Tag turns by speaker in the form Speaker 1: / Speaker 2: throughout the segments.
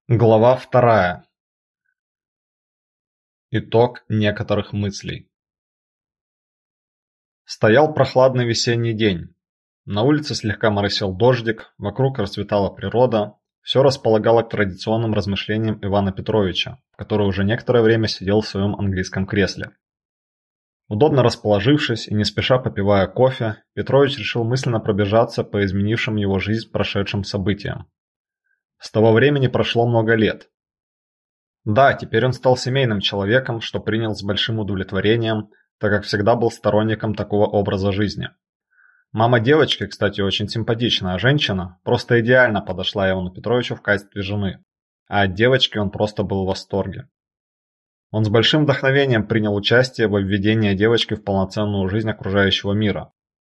Speaker 1: Глава 2. Итог некоторых мыслей. Стоял прохладный весенний день. На улице слегка моросил дождик, вокруг расцветала природа, все располагало к традиционным размышлениям Ивана Петровича, который уже некоторое время сидел в своем английском кресле. Удобно расположившись и не спеша попивая кофе, Петрович решил мысленно пробежаться по изменившим его жизнь прошедшим событиям. С того времени прошло много лет. Да, теперь он стал семейным человеком, что принял с большим удовлетворением, так как всегда был сторонником такого образа жизни. Мама девочки, кстати, очень симпатичная женщина, просто идеально подошла Ивану Петровичу в качестве жены, а от девочки он просто был в восторге. Он с большим вдохновением принял участие во введении девочки в полноценную жизнь окружающего мира.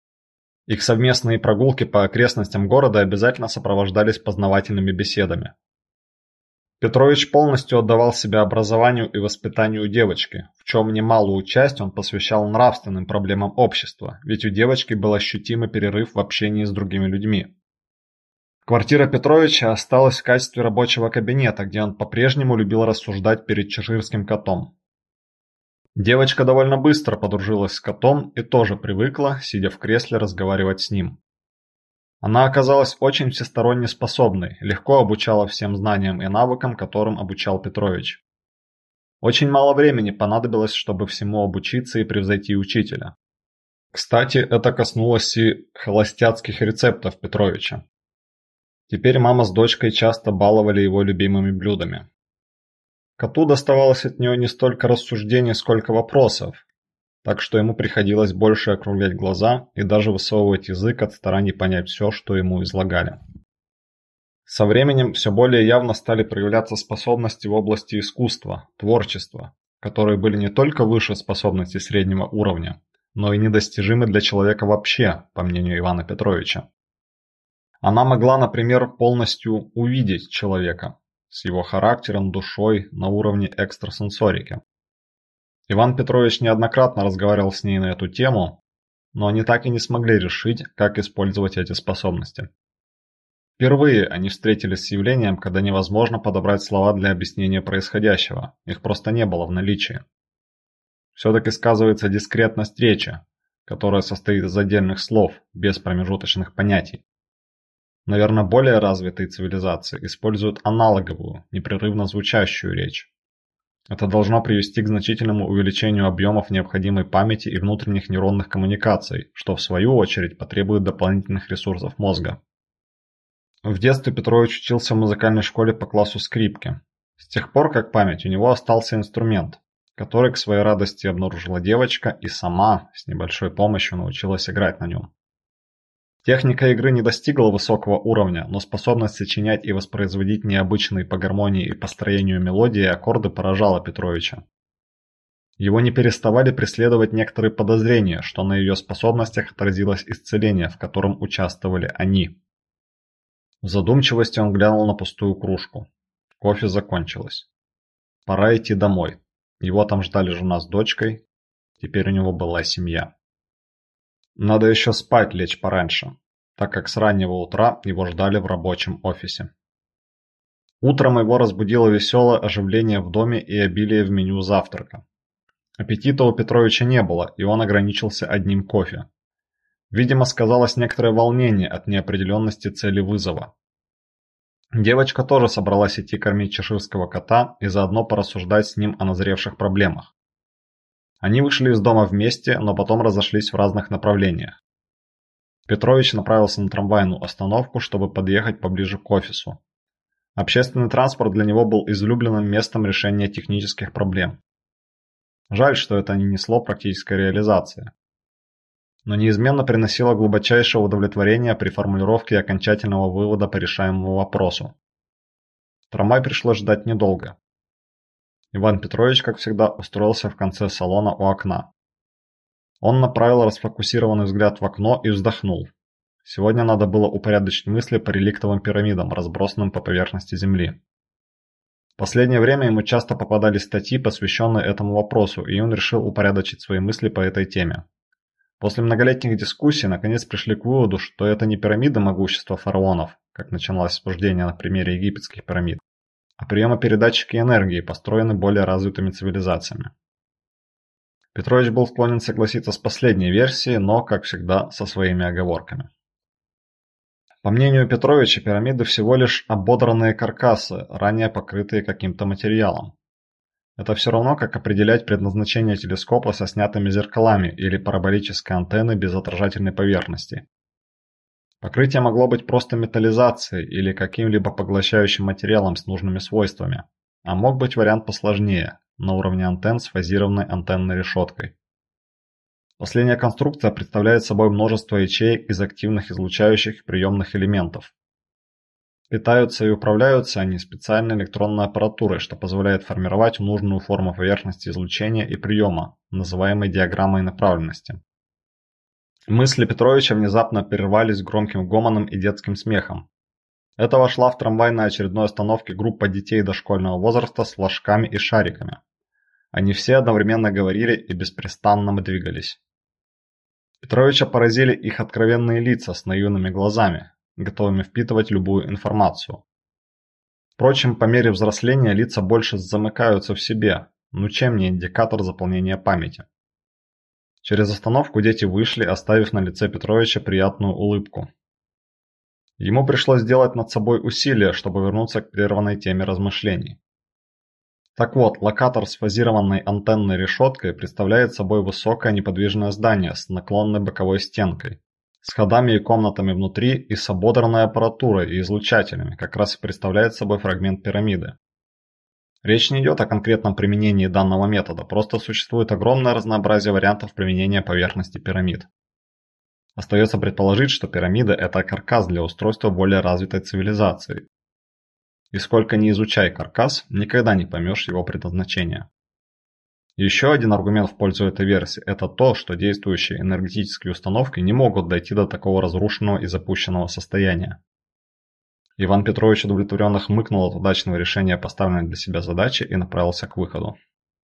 Speaker 1: Их совместные прогулки по окрестностям города обязательно сопровождались познавательными беседами. Петрович полностью отдавал себя образованию и воспитанию девочки, в чем немалую часть он посвящал нравственным проблемам общества, ведь у девочки был ощутимый перерыв в общении с другими людьми. Квартира Петровича осталась в качестве рабочего кабинета, где он по-прежнему любил рассуждать перед чеширским котом. Девочка довольно быстро подружилась с котом и тоже привыкла, сидя в кресле, разговаривать с ним. Она оказалась очень всесторонне способной, легко обучала всем знаниям и навыкам, которым обучал Петрович. Очень мало времени понадобилось, чтобы всему обучиться и превзойти учителя. Кстати, это коснулось и холостяцких рецептов Петровича. Теперь мама с дочкой часто баловали его любимыми блюдами. Коту доставалось от нее не столько рассуждений, сколько вопросов, так что ему приходилось больше округлять глаза и даже высовывать язык от стараний понять все, что ему излагали. Со временем все более явно стали проявляться способности в области искусства, творчества, которые были не только выше способностей среднего уровня, но и недостижимы для человека вообще, по мнению Ивана Петровича. Она могла, например, полностью увидеть человека с его характером, душой на уровне экстрасенсорики. Иван Петрович неоднократно разговаривал с ней на эту тему, но они так и не смогли решить, как использовать эти способности. Впервые они встретились с явлением, когда невозможно подобрать слова для объяснения происходящего, их просто не было в наличии. Все-таки сказывается дискретность речи, которая состоит из отдельных слов, без промежуточных понятий. Наверное, более развитые цивилизации используют аналоговую, непрерывно звучащую речь. Это должно привести к значительному увеличению объемов необходимой памяти и внутренних нейронных коммуникаций, что в свою очередь потребует дополнительных ресурсов мозга. В детстве Петрович учился в музыкальной школе по классу скрипки. С тех пор, как память, у него остался инструмент, который к своей радости обнаружила девочка и сама, с небольшой помощью, научилась играть на нем. Техника игры не достигла высокого уровня, но способность сочинять и воспроизводить необычные по гармонии и построению мелодии и аккорды поражала Петровича. Его не переставали преследовать некоторые подозрения, что на ее способностях отразилось исцеление, в котором участвовали они. В задумчивости он глянул на пустую кружку. Кофе закончилось. Пора идти домой. Его там ждали жена с дочкой. Теперь у него была семья. Надо еще спать лечь пораньше, так как с раннего утра его ждали в рабочем офисе. Утром его разбудило веселое оживление в доме и обилие в меню завтрака. Аппетита у Петровича не было, и он ограничился одним кофе. Видимо, сказалось некоторое волнение от неопределенности цели вызова. Девочка тоже собралась идти кормить чеширского кота и заодно порассуждать с ним о назревших проблемах. Они вышли из дома вместе, но потом разошлись в разных направлениях. Петрович направился на трамвайную остановку, чтобы подъехать поближе к офису. Общественный транспорт для него был излюбленным местом решения технических проблем. Жаль, что это не несло практической реализации. Но неизменно приносило глубочайшее удовлетворение при формулировке окончательного вывода по решаемому вопросу. Трамвай пришлось ждать недолго. Иван Петрович, как всегда, устроился в конце салона у окна. Он направил расфокусированный взгляд в окно и вздохнул. Сегодня надо было упорядочить мысли по реликтовым пирамидам, разбросанным по поверхности Земли. В последнее время ему часто попадались статьи, посвященные этому вопросу, и он решил упорядочить свои мысли по этой теме. После многолетних дискуссий наконец пришли к выводу, что это не пирамиды могущества фараонов, как начиналось обсуждение на примере египетских пирамид, а приемопередатчики энергии построены более развитыми цивилизациями. Петрович был склонен согласиться с последней версией, но, как всегда, со своими оговорками. По мнению Петровича, пирамиды всего лишь ободранные каркасы, ранее покрытые каким-то материалом. Это все равно, как определять предназначение телескопа со снятыми зеркалами или параболической антенны без отражательной поверхности. Покрытие могло быть просто металлизацией или каким-либо поглощающим материалом с нужными свойствами, а мог быть вариант посложнее, на уровне антенн с фазированной антенной решеткой. Последняя конструкция представляет собой множество ячеек из активных излучающих и приемных элементов. Питаются и управляются они специальной электронной аппаратурой, что позволяет формировать нужную форму поверхности излучения и приема, называемой диаграммой направленности. Мысли Петровича внезапно прервались громким гомоном и детским смехом. Это вошла в трамвай на очередной остановке группа детей дошкольного возраста с флажками и шариками. Они все одновременно говорили и беспрестанно двигались. Петровича поразили их откровенные лица с наивными глазами, готовыми впитывать любую информацию. Впрочем, по мере взросления лица больше замыкаются в себе, ну чем не индикатор заполнения памяти. Через остановку дети вышли, оставив на лице Петровича приятную улыбку. Ему пришлось сделать над собой усилие, чтобы вернуться к прерванной теме размышлений. Так вот, локатор с фазированной антенной решеткой представляет собой высокое неподвижное здание с наклонной боковой стенкой, с ходами и комнатами внутри и с ободранной аппаратурой и излучателями, как раз и представляет собой фрагмент пирамиды. Речь не идет о конкретном применении данного метода, просто существует огромное разнообразие вариантов применения поверхности пирамид. Остается предположить, что пирамида – это каркас для устройства более развитой цивилизации. И сколько ни изучай каркас, никогда не поймешь его предназначения. Еще один аргумент в пользу этой версии – это то, что действующие энергетические установки не могут дойти до такого разрушенного и запущенного состояния. Иван Петрович удовлетворенно хмыкнул от удачного решения поставленной для себя задачи и направился к выходу.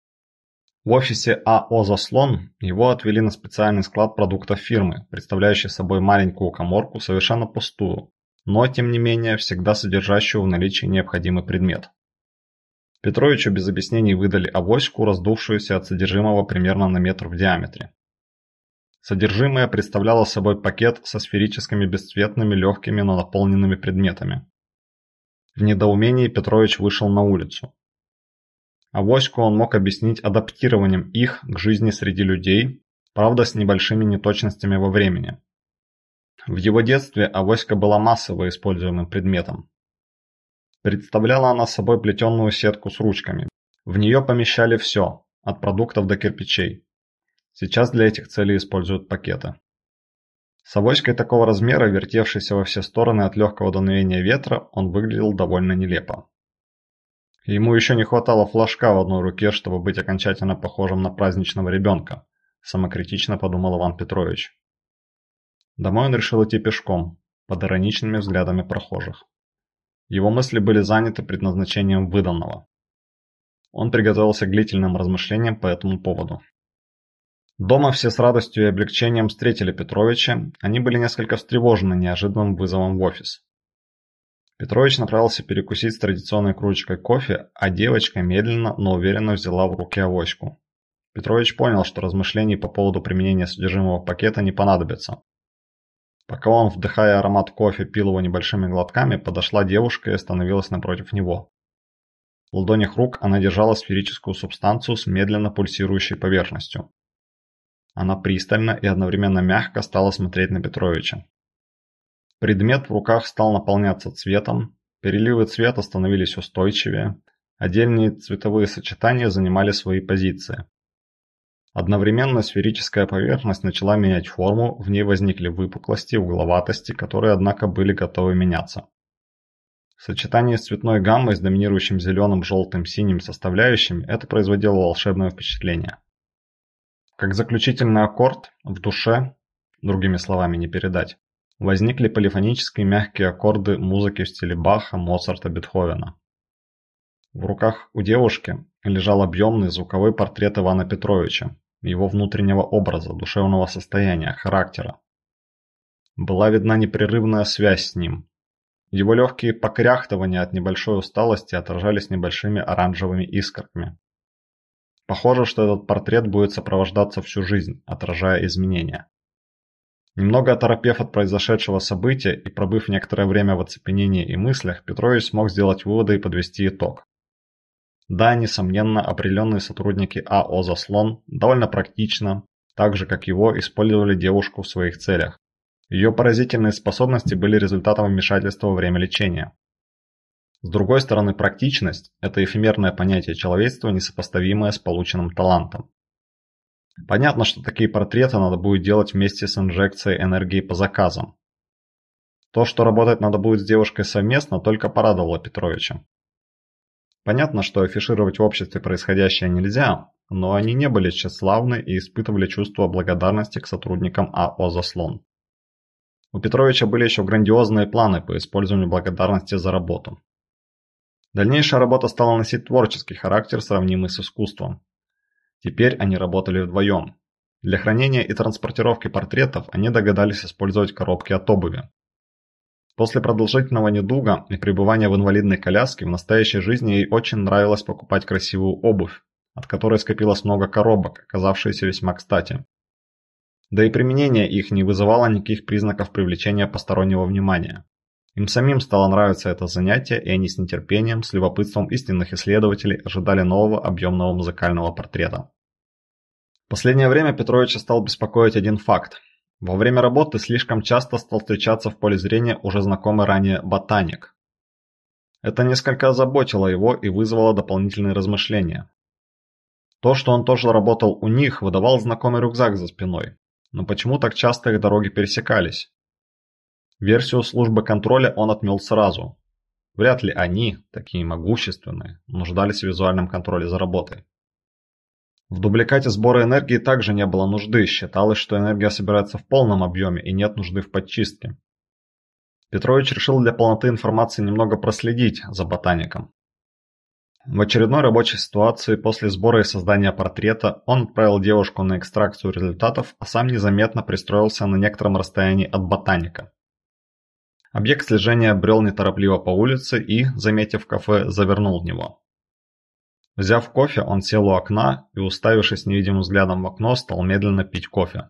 Speaker 1: В офисе АО «Заслон» его отвели на специальный склад продуктов фирмы, представляющий собой маленькую каморку, совершенно пустую, но, тем не менее, всегда содержащую в наличии необходимый предмет. Петровичу без объяснений выдали авоську, раздувшуюся от содержимого примерно на метр в диаметре. Содержимое представляло собой пакет со сферическими бесцветными легкими, но наполненными предметами. В недоумении Петрович вышел на улицу. Авоську он мог объяснить адаптированием их к жизни среди людей, правда с небольшими неточностями во времени. В его детстве авоська была массово используемым предметом. Представляла она собой плетеную сетку с ручками. В нее помещали все, от продуктов до кирпичей. Сейчас для этих целей используют пакеты. С авоськой такого размера, вертевшейся во все стороны от легкого дуновения ветра, он выглядел довольно нелепо. Ему еще не хватало флажка в одной руке, чтобы быть окончательно похожим на праздничного ребенка, самокритично подумал Иван Петрович. Домой он решил идти пешком, под ироничными взглядами прохожих. Его мысли были заняты предназначением выданного. Он приготовился к длительным размышлениям по этому поводу. Дома все с радостью и облегчением встретили Петровича, они были несколько встревожены неожиданным вызовом в офис. Петрович направился перекусить с традиционной кружечкой кофе, а девочка медленно, но уверенно взяла в руки авоську. Петрович понял, что размышлений по поводу применения содержимого пакета не понадобится. Пока он, вдыхая аромат кофе, пил его небольшими глотками, подошла девушка и остановилась напротив него. В ладонях рук она держала сферическую субстанцию с медленно пульсирующей поверхностью. Она пристально и одновременно мягко стала смотреть на Петровича. Предмет в руках стал наполняться цветом, переливы цвета становились устойчивее, отдельные цветовые сочетания занимали свои позиции. Одновременно сферическая поверхность начала менять форму, в ней возникли выпуклости, угловатости, которые, однако, были готовы меняться. В сочетании с цветной гаммой с доминирующим зеленым, желтым, синим составляющими это производило волшебное впечатление. Как заключительный аккорд, в душе, другими словами не передать, возникли полифонические мягкие аккорды музыки в стиле Баха, Моцарта, Бетховена. В руках у девушки лежал объемный звуковой портрет Ивана Петровича, его внутреннего образа, душевного состояния, характера. Была видна непрерывная связь с ним. Его легкие покряхтывания от небольшой усталости отражались небольшими оранжевыми искорками. Похоже, что этот портрет будет сопровождаться всю жизнь, отражая изменения. Немного оторопев от произошедшего события и пробыв некоторое время в оцепенении и мыслях, Петрович смог сделать выводы и подвести итог. Да, несомненно, определенные сотрудники АО «Заслон» довольно практично, так же как его, использовали девушку в своих целях. Ее поразительные способности были результатом вмешательства во время лечения. С другой стороны, практичность – это эфемерное понятие человечества, несопоставимое с полученным талантом. Понятно, что такие портреты надо будет делать вместе с инжекцией энергии по заказам. То, что работать надо будет с девушкой совместно, только порадовало Петровича. Понятно, что афишировать в обществе происходящее нельзя, но они не были тщеславны и испытывали чувство благодарности к сотрудникам АО «Заслон». У Петровича были еще грандиозные планы по использованию благодарности за работу. Дальнейшая работа стала носить творческий характер, сравнимый с искусством. Теперь они работали вдвоем. Для хранения и транспортировки портретов они догадались использовать коробки от обуви. После продолжительного недуга и пребывания в инвалидной коляске в настоящей жизни ей очень нравилось покупать красивую обувь, от которой скопилось много коробок, оказавшиеся весьма кстати. Да и применение их не вызывало никаких признаков привлечения постороннего внимания. Им самим стало нравиться это занятие, и они с нетерпением, с любопытством истинных исследователей ожидали нового объемного музыкального портрета. В последнее время Петровича стал беспокоить один факт. Во время работы слишком часто стал встречаться в поле зрения уже знакомый ранее ботаник. Это несколько озаботило его и вызвало дополнительные размышления. То, что он тоже работал у них, выдавал знакомый рюкзак за спиной. Но почему так часто их дороги пересекались? Версию службы контроля он отмел сразу. Вряд ли они, такие могущественные, нуждались в визуальном контроле за работой. В дубликате сбора энергии также не было нужды, считалось, что энергия собирается в полном объеме и нет нужды в подчистке. Петрович решил для полноты информации немного проследить за ботаником. В очередной рабочей ситуации после сбора и создания портрета он отправил девушку на экстракцию результатов, а сам незаметно пристроился на некотором расстоянии от ботаника. Объект слежения брел неторопливо по улице и, заметив кафе, завернул в него. Взяв кофе, он сел у окна и, уставившись невидимым взглядом в окно, стал медленно пить кофе.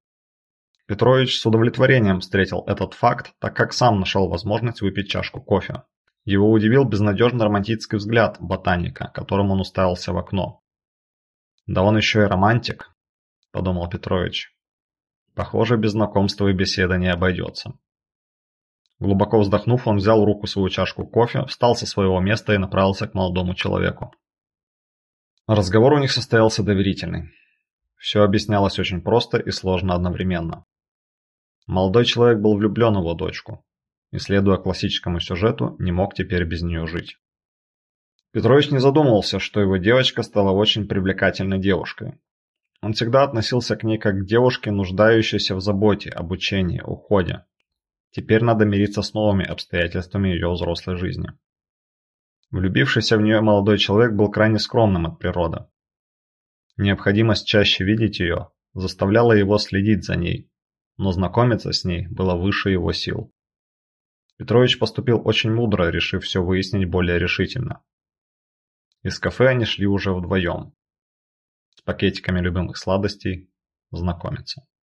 Speaker 1: Петрович с удовлетворением встретил этот факт, так как сам нашел возможность выпить чашку кофе. Его удивил безнадежно романтический взгляд ботаника, которым он уставился в окно. «Да он еще и романтик», – подумал Петрович. «Похоже, без знакомства и беседы не обойдется». Глубоко вздохнув, он взял в руку свою чашку кофе, встал со своего места и направился к молодому человеку. Разговор у них состоялся доверительный. Все объяснялось очень просто и сложно одновременно. Молодой человек был влюблен в его дочку и, следуя классическому сюжету, не мог теперь без нее жить. Петрович не задумывался, что его девочка стала очень привлекательной девушкой. Он всегда относился к ней как к девушке, нуждающейся в заботе, обучении, уходе. Теперь надо мириться с новыми обстоятельствами ее взрослой жизни. Влюбившийся в нее молодой человек был крайне скромным от природы. Необходимость чаще видеть ее заставляла его следить за ней, но знакомиться с ней было выше его сил. Петрович поступил очень мудро, решив все выяснить более решительно. Из кафе они шли уже вдвоем, с пакетиками любимых сладостей, знакомиться.